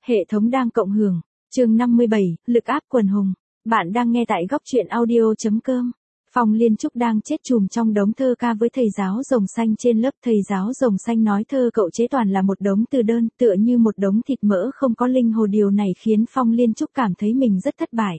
Hệ thống đang cộng hưởng. Chương 57, lực áp quần hùng. Bạn đang nghe tại góc truyện audio.com. Phong Liên Trúc đang chết chùm trong đống thơ ca với thầy giáo rồng xanh trên lớp. Thầy giáo rồng xanh nói thơ cậu chế toàn là một đống từ đơn, tựa như một đống thịt mỡ không có linh hồn. Điều này khiến Phong Liên Trúc cảm thấy mình rất thất bại.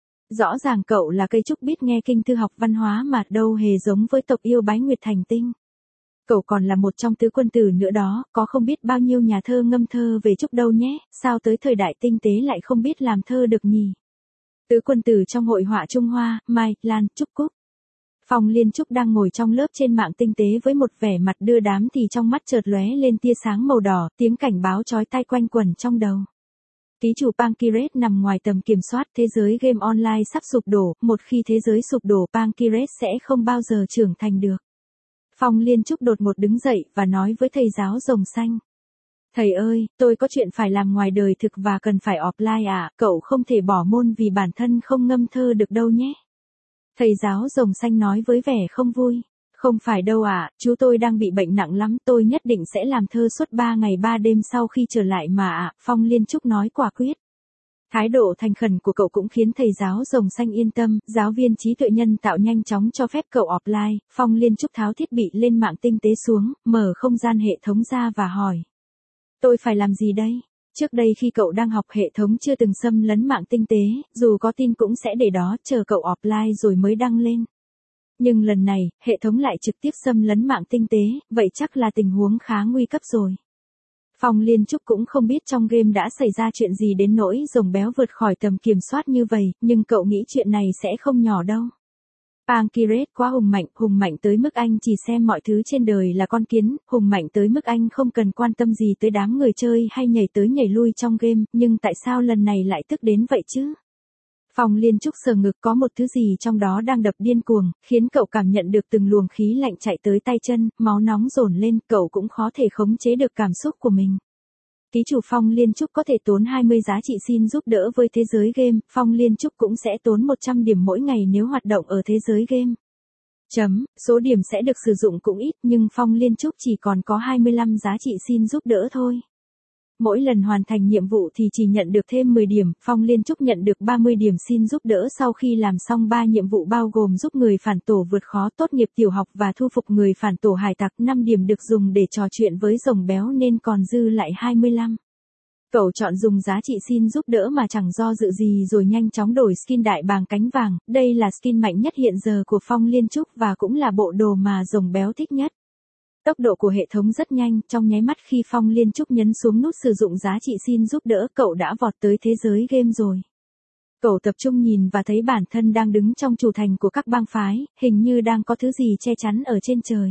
Rõ ràng cậu là cây trúc biết nghe kinh thư học văn hóa mà đâu hề giống với tộc yêu bái nguyệt thành tinh. Cậu còn là một trong tứ quân tử nữa đó, có không biết bao nhiêu nhà thơ ngâm thơ về trúc đâu nhé, sao tới thời đại tinh tế lại không biết làm thơ được nhỉ? Tứ quân tử trong hội họa Trung Hoa, Mai, Lan, Trúc Cúc. Phong Liên Trúc đang ngồi trong lớp trên mạng tinh tế với một vẻ mặt đưa đám thì trong mắt chợt lóe lên tia sáng màu đỏ, tiếng cảnh báo chói tai quanh quẩn trong đầu. Ký chủ Pancrase nằm ngoài tầm kiểm soát, thế giới game online sắp sụp đổ, một khi thế giới sụp đổ Pancrase sẽ không bao giờ trưởng thành được. Phong Liên Trúc đột ngột đứng dậy và nói với thầy giáo rồng xanh. Thầy ơi, tôi có chuyện phải làm ngoài đời thực và cần phải offline ạ, cậu không thể bỏ môn vì bản thân không ngâm thơ được đâu nhé. Thầy giáo rồng xanh nói với vẻ không vui. Không phải đâu ạ, chú tôi đang bị bệnh nặng lắm, tôi nhất định sẽ làm thơ suốt 3 ngày 3 đêm sau khi trở lại mà ạ, Phong Liên Trúc nói quả quyết. Thái độ thành khẩn của cậu cũng khiến thầy giáo rồng xanh yên tâm, giáo viên trí tuệ nhân tạo nhanh chóng cho phép cậu offline. Phong Liên Trúc tháo thiết bị lên mạng tinh tế xuống, mở không gian hệ thống ra và hỏi. Tôi phải làm gì đây? Trước đây khi cậu đang học hệ thống chưa từng xâm lấn mạng tinh tế, dù có tin cũng sẽ để đó chờ cậu offline rồi mới đăng lên. Nhưng lần này, hệ thống lại trực tiếp xâm lấn mạng tinh tế, vậy chắc là tình huống khá nguy cấp rồi. Phong Liên Trúc cũng không biết trong game đã xảy ra chuyện gì đến nỗi rồng béo vượt khỏi tầm kiểm soát như vậy, nhưng cậu nghĩ chuyện này sẽ không nhỏ đâu. Pancrase quá hùng mạnh tới mức anh chỉ xem mọi thứ trên đời là con kiến, hùng mạnh tới mức anh không cần quan tâm gì tới đám người chơi hay nhảy tới nhảy lui trong game, nhưng tại sao lần này lại tức đến vậy chứ? Phong Liên Trúc sờ ngực, có một thứ gì trong đó đang đập điên cuồng, khiến cậu cảm nhận được từng luồng khí lạnh chạy tới tay chân, máu nóng dồn lên, cậu cũng khó thể khống chế được cảm xúc của mình. Ký chủ Phong Liên Trúc có thể tốn 20 giá trị xin giúp đỡ với thế giới game, Phong Liên Trúc cũng sẽ tốn 100 điểm mỗi ngày nếu hoạt động ở thế giới game. Số điểm sẽ được sử dụng cũng ít, nhưng Phong Liên Trúc chỉ còn có 25 giá trị xin giúp đỡ thôi. Mỗi lần hoàn thành nhiệm vụ thì chỉ nhận được thêm 10 điểm, Phong Liên Trúc nhận được 30 điểm xin giúp đỡ sau khi làm xong 3 nhiệm vụ bao gồm giúp người phản tổ vượt khó, tốt nghiệp tiểu học và thu phục người phản tổ hải tặc. 5 điểm được dùng để trò chuyện với rồng béo nên còn dư lại 25. Cậu chọn dùng giá trị xin giúp đỡ mà chẳng do dự gì rồi nhanh chóng đổi skin đại bàng cánh vàng, đây là skin mạnh nhất hiện giờ của Phong Liên Trúc và cũng là bộ đồ mà rồng béo thích nhất. Tốc độ của hệ thống rất nhanh, trong nháy mắt khi Phong Liên Trúc nhấn xuống nút sử dụng giá trị xin giúp đỡ, cậu đã vọt tới thế giới game rồi. Cậu tập trung nhìn và thấy bản thân đang đứng trong chủ thành của các bang phái, hình như đang có thứ gì che chắn ở trên trời.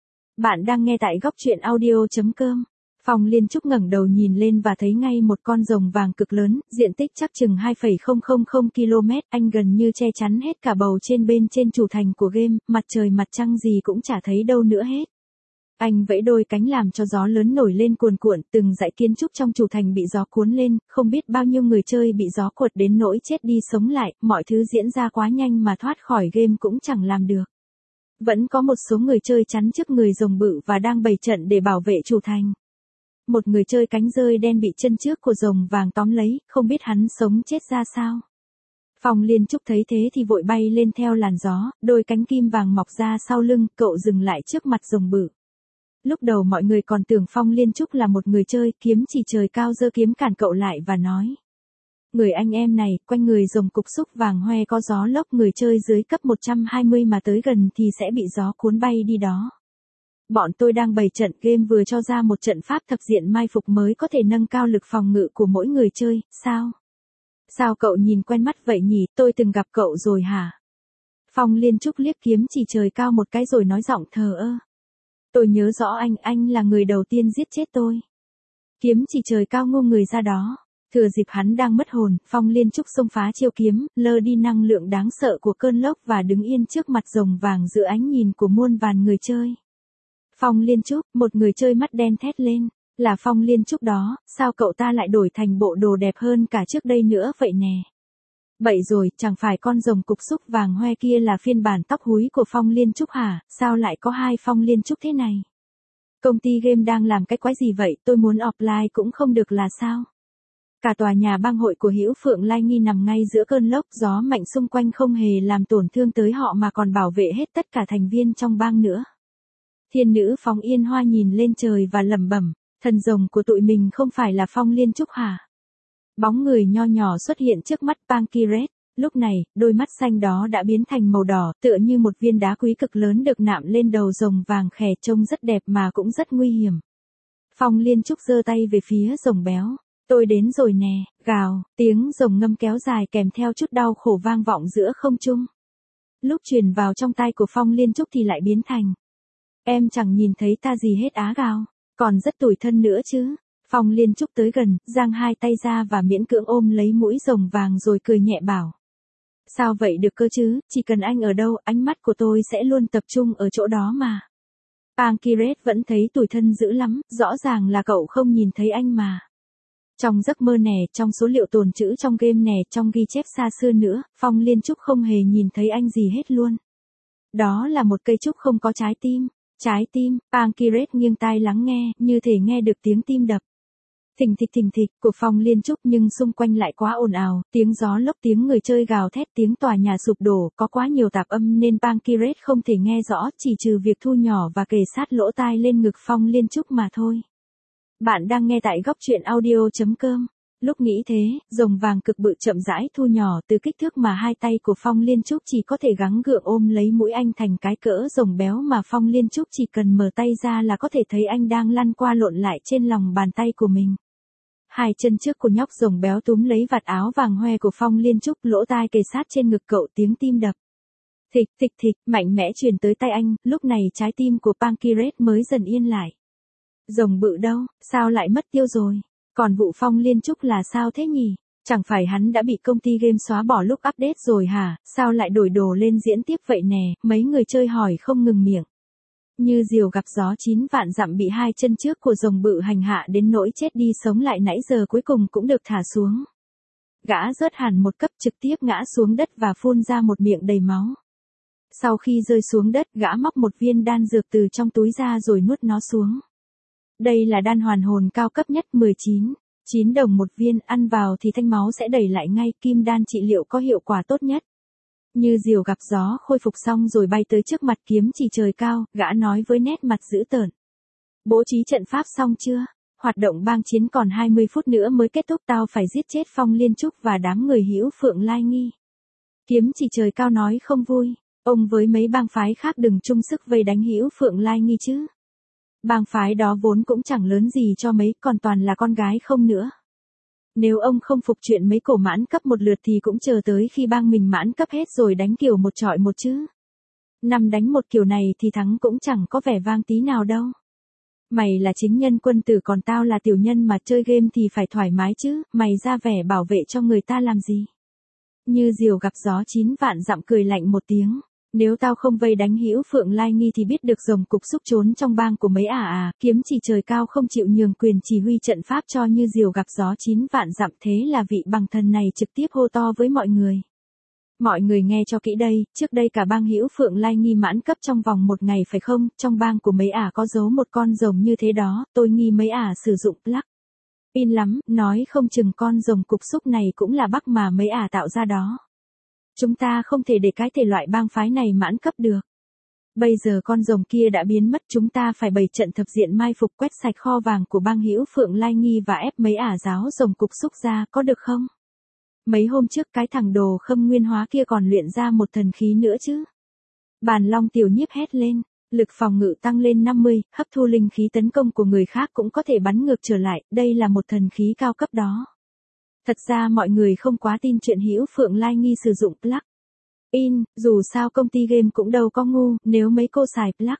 Bạn đang nghe tại góc truyện audio.com. Phong Liên Trúc ngẩng đầu nhìn lên và thấy ngay một con rồng vàng cực lớn, diện tích chắc chừng 2,000 km, anh gần như che chắn hết cả bầu trên bên trên chủ thành của game, mặt trời mặt trăng gì cũng chả thấy đâu nữa hết. Anh vẫy đôi cánh làm cho gió lớn nổi lên cuồn cuộn, từng dãy kiến trúc trong chủ thành bị gió cuốn lên, không biết bao nhiêu người chơi bị gió quật đến nỗi chết đi sống lại, mọi thứ diễn ra quá nhanh mà thoát khỏi game cũng chẳng làm được. Vẫn có một số người chơi chắn trước người rồng bự và đang bày trận để bảo vệ chủ thành. Một người chơi cánh rơi đen bị chân trước của rồng vàng tóm lấy, không biết hắn sống chết ra sao. Phong Liên Trúc thấy thế thì vội bay lên theo làn gió, đôi cánh kim vàng mọc ra sau lưng, cậu dừng lại trước mặt rồng bự. Lúc đầu mọi người còn tưởng Phong Liên Trúc là một người chơi, kiếm chỉ trời cao giơ kiếm cản cậu lại và nói. Người anh em này, quanh người rồng cục xúc vàng hoe có gió lốc, người chơi dưới cấp 120 mà tới gần thì sẽ bị gió cuốn bay đi đó. Bọn tôi đang bày trận, game vừa cho ra một trận pháp thập diện mai phục mới có thể nâng cao lực phòng ngự của mỗi người chơi, sao? Sao cậu nhìn quen mắt vậy nhỉ, tôi từng gặp cậu rồi hả? Phong Liên Trúc liếc kiếm chỉ trời cao một cái rồi nói giọng thờ ơ. Tôi nhớ rõ anh là người đầu tiên giết chết tôi. Kiếm chỉ trời cao ngu người ra đó. Thừa dịp hắn đang mất hồn, Phong Liên Trúc xông phá chiêu kiếm, lơ đi năng lượng đáng sợ của cơn lốc và đứng yên trước mặt rồng vàng giữa ánh nhìn của muôn vàn người chơi. Phong Liên Trúc, một người chơi mắt đen thét lên. Là Phong Liên Trúc đó, sao cậu ta lại đổi thành bộ đồ đẹp hơn cả trước đây nữa vậy nè? Bậy rồi, chẳng phải con rồng cục xúc vàng hoe kia là phiên bản tóc húi của Phong Liên Trúc hả, sao lại có hai Phong Liên Trúc thế này? Công ty game đang làm cái quái gì vậy, tôi muốn offline cũng không được là sao? Cả tòa nhà bang hội của Hữu Phượng Lai Nghi nằm ngay giữa cơn lốc gió mạnh xung quanh không hề làm tổn thương tới họ mà còn bảo vệ hết tất cả thành viên trong bang nữa. Thiên nữ Phóng Yên Hoa nhìn lên trời và lẩm bẩm, thần rồng của tụi mình không phải là Phong Liên Trúc hả? Bóng người nho nhỏ xuất hiện trước mắt Pancyrus, lúc này, đôi mắt xanh đó đã biến thành màu đỏ, tựa như một viên đá quý cực lớn được nạm lên đầu rồng vàng khè trông rất đẹp mà cũng rất nguy hiểm. Phong Liên Trúc giơ tay về phía rồng béo. Tôi đến rồi nè, gào, tiếng rồng ngâm kéo dài kèm theo chút đau khổ vang vọng giữa không trung. Lúc truyền vào trong tai của Phong Liên Trúc thì lại biến thành. Em chẳng nhìn thấy ta gì hết á gào, còn rất tủi thân nữa chứ. Phong Liên Trúc tới gần, giang hai tay ra và miễn cưỡng ôm lấy mũi rồng vàng rồi cười nhẹ bảo. Sao vậy được cơ chứ, chỉ cần anh ở đâu, ánh mắt của tôi sẽ luôn tập trung ở chỗ đó mà. Pancyrus vẫn thấy tủi thân dữ lắm, rõ ràng là cậu không nhìn thấy anh mà. Trong giấc mơ nè, trong số liệu tồn trữ trong game nè, trong ghi chép xa xưa nữa, Phong Liên Trúc không hề nhìn thấy anh gì hết luôn. Đó là một cây trúc không có trái tim. Trái tim, Pancyrus nghiêng tai lắng nghe, như thể nghe được tiếng tim đập. Thình thịch của Phong Liên Trúc nhưng xung quanh lại quá ồn ào, tiếng gió lốc, tiếng người chơi gào thét, tiếng tòa nhà sụp đổ, có quá nhiều tạp âm nên Pancyrus không thể nghe rõ, chỉ trừ việc thu nhỏ và kề sát lỗ tai lên ngực Phong Liên Trúc mà thôi. Bạn đang nghe tại góc truyện audio.com. Lúc nghĩ thế, rồng vàng cực bự chậm rãi thu nhỏ từ kích thước mà hai tay của Phong Liên Trúc chỉ có thể gắng gượng ôm lấy mũi anh thành cái cỡ rồng béo mà Phong Liên Trúc chỉ cần mở tay ra là có thể thấy anh đang lăn qua lộn lại trên lòng bàn tay của mình. Hai chân trước của nhóc rồng béo túm lấy vạt áo vàng hoe của Phong Liên Trúc, lỗ tai kề sát trên ngực cậu, tiếng tim đập. Thịch, mạnh mẽ truyền tới tay anh, lúc này trái tim của Pancyrus mới dần yên lại. Rồng bự đâu, sao lại mất tiêu rồi? Còn vụ Phong Liên Trúc là sao thế nhỉ? Chẳng phải hắn đã bị công ty game xóa bỏ lúc update rồi hả? Sao lại đổi đồ lên diễn tiếp vậy nè? Mấy người chơi hỏi không ngừng miệng. Như diều gặp gió 9 vạn dặm bị hai chân trước của rồng bự hành hạ đến nỗi chết đi sống lại nãy giờ cuối cùng cũng được thả xuống. Gã rớt hẳn một cấp trực tiếp ngã xuống đất và phun ra một miệng đầy máu. Sau khi rơi xuống đất, gã móc một viên đan dược từ trong túi ra rồi nuốt nó xuống. Đây là đan hoàn hồn cao cấp nhất 9 đồng một viên, ăn vào thì thanh máu sẽ đẩy lại ngay, kim đan trị liệu có hiệu quả tốt nhất. Như diều gặp gió khôi phục xong rồi bay tới trước mặt Kiếm Chỉ Trời Cao, gã nói với nét mặt dữ tợn. Bố trí trận pháp xong chưa? Hoạt động bang chiến còn 20 phút nữa mới kết thúc, tao phải giết chết Phong Liên Trúc và đám người Hữu Phượng Lai Nghi. Kiếm Chỉ Trời Cao nói không vui, ông với mấy bang phái khác đừng chung sức vây đánh Hữu Phượng Lai Nghi chứ. Bang phái đó vốn cũng chẳng lớn gì cho mấy, còn toàn là con gái không nữa. Nếu ông không phục chuyện mấy cổ mãn cấp một lượt thì cũng chờ tới khi bang mình mãn cấp hết rồi đánh kiểu một chọi một chứ. 5 đánh 1 kiểu này thì thắng cũng chẳng có vẻ vang tí nào đâu. Mày là chính nhân quân tử còn tao là tiểu nhân mà chơi game thì phải thoải mái chứ, mày ra vẻ bảo vệ cho người ta làm gì. Như diều gặp gió 9 vạn dặm cười lạnh một tiếng. Nếu tao không vây đánh Hữu Phượng Lai Nghi thì biết được rồng cục xúc trốn trong bang của mấy Kiếm Chỉ Trời Cao không chịu nhường quyền chỉ huy trận pháp cho Như diều gặp gió 9 vạn dặm, thế là vị bằng thần này trực tiếp hô to với mọi người. Mọi người nghe cho kỹ đây, trước đây cả bang Hữu Phượng Lai Nghi mãn cấp trong vòng 1 ngày phải không, trong bang của mấy có giấu một con rồng như thế đó, tôi nghi mấy sử dụng plug in lắm, nói không chừng con rồng cục xúc này cũng là bug mà mấy tạo ra đó. Chúng ta không thể để cái thể loại bang phái này mãn cấp được. Bây giờ con rồng kia đã biến mất, chúng ta phải bày trận thập diện mai phục quét sạch kho vàng của bang Hữu Phượng Lai Nghi và ép mấy giáo rồng cục xúc ra, có được không? Mấy hôm trước cái thằng đồ Khâm Nguyên Hóa kia còn luyện ra một thần khí nữa chứ. Bàn Long Tiểu Nhiếp hét lên, lực phòng ngự tăng lên 50, hấp thu linh khí tấn công của người khác cũng có thể bắn ngược trở lại, đây là một thần khí cao cấp đó. Thật ra mọi người không quá tin chuyện Hữu Phượng Lai Nghi sử dụng plug in, dù sao công ty game cũng đâu có ngu, nếu mấy cô xài plug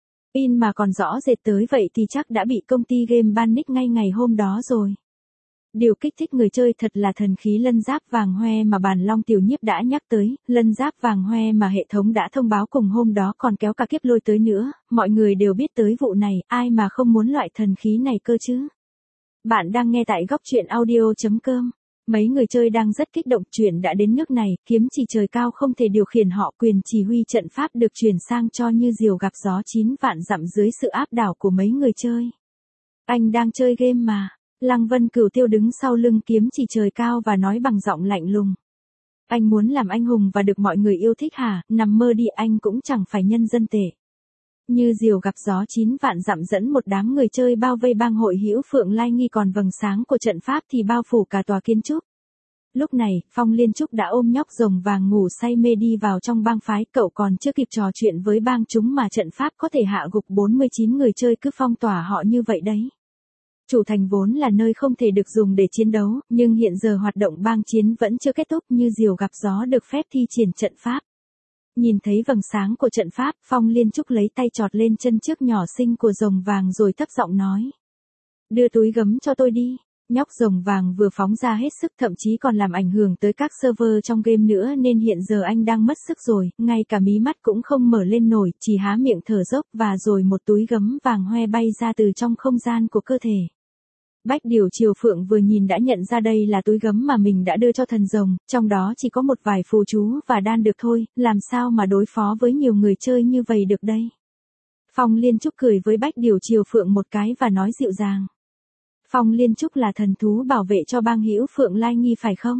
in mà còn rõ rệt tới vậy thì chắc đã bị công ty game ban nick ngay ngày hôm đó rồi. Điều kích thích người chơi thật là thần khí lân giáp vàng hoe mà Bàn Long Tiểu Nhiếp đã nhắc tới, lân giáp vàng hoe mà hệ thống đã thông báo cùng hôm đó còn kéo cả kiếp lôi tới nữa, mọi người đều biết tới vụ này, ai mà không muốn loại thần khí này cơ chứ. Bạn đang nghe tại góc truyện audio.com. Mấy người chơi đang rất kích động, chuyện đã đến nước này, Kiếm Chỉ Trời Cao không thể điều khiển họ, quyền chỉ huy trận pháp được chuyển sang cho Như diều gặp gió 9 vạn dặm dưới sự áp đảo của mấy người chơi. Anh đang chơi game mà. Lăng Vân Cửu Tiêu đứng sau lưng kiếm chỉ trời cao và nói bằng giọng lạnh lùng. Anh muốn làm anh hùng và được mọi người yêu thích hả, nằm mơ đi, anh cũng chẳng phải nhân dân tệ. Như diều gặp gió 9 vạn dặm dẫn một đám người chơi bao vây bang hội hữu Phượng Lai Nghi, còn vầng sáng của trận pháp thì bao phủ cả tòa kiến trúc. Lúc này, Phong Liên Trúc đã ôm nhóc rồng vàng ngủ say mê đi vào trong bang phái, cậu còn chưa kịp trò chuyện với bang chúng mà trận pháp có thể hạ gục 49 người chơi cứ phong tỏa họ như vậy đấy. Chủ thành vốn là nơi không thể được dùng để chiến đấu, nhưng hiện giờ hoạt động bang chiến vẫn chưa kết thúc, như diều gặp gió được phép thi triển trận pháp. Nhìn thấy vầng sáng của trận pháp, Phong Liên Trúc lấy tay chọt lên chân trước nhỏ xinh của rồng vàng rồi thấp giọng nói. Đưa túi gấm cho tôi đi. Nhóc rồng vàng vừa phóng ra hết sức, thậm chí còn làm ảnh hưởng tới các server trong game nữa, nên hiện giờ anh đang mất sức rồi, ngay cả mí mắt cũng không mở lên nổi, chỉ há miệng thở dốc, và rồi một túi gấm vàng hoe bay ra từ trong không gian của cơ thể. Bách Điều Triều Phượng vừa nhìn đã nhận ra đây là túi gấm mà mình đã đưa cho thần rồng, trong đó chỉ có một vài phù chú và đan được thôi, làm sao mà đối phó với nhiều người chơi như vậy được đây. Phong Liên Trúc cười với Bách Điều Triều Phượng một cái và nói dịu dàng. Phong Liên Trúc là thần thú bảo vệ cho bang hữu Phượng Lai Nghi phải không?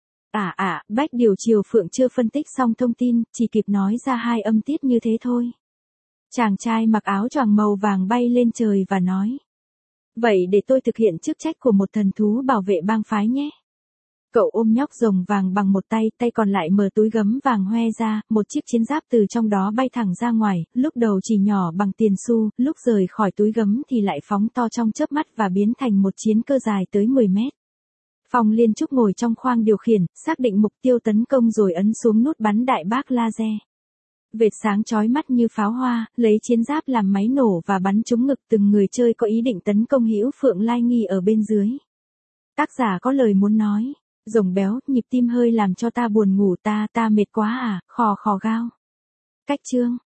Bách Điều Triều Phượng chưa phân tích xong thông tin, chỉ kịp nói ra hai âm tiết như thế thôi. Chàng trai mặc áo choàng màu vàng bay lên trời và nói. Vậy để tôi thực hiện chức trách của một thần thú bảo vệ bang phái nhé. Cậu ôm nhóc rồng vàng bằng một tay, tay còn lại mở túi gấm vàng hoe ra, một chiếc chiến giáp từ trong đó bay thẳng ra ngoài, lúc đầu chỉ nhỏ bằng tiền xu, lúc rời khỏi túi gấm thì lại phóng to trong chớp mắt và biến thành một chiến cơ dài tới 10 mét. Phong Liên Trúc ngồi trong khoang điều khiển, xác định mục tiêu tấn công rồi ấn xuống nút bắn đại bác laser. Vệt sáng chói mắt như pháo hoa, lấy chiến giáp làm máy nổ và bắn trúng ngực từng người chơi có ý định tấn công hữu Phượng Lai Nghi ở bên dưới. Tác giả có lời muốn nói. Rồng béo, nhịp tim hơi làm cho ta buồn ngủ, ta mệt quá à, khò khò gao. Cách chương.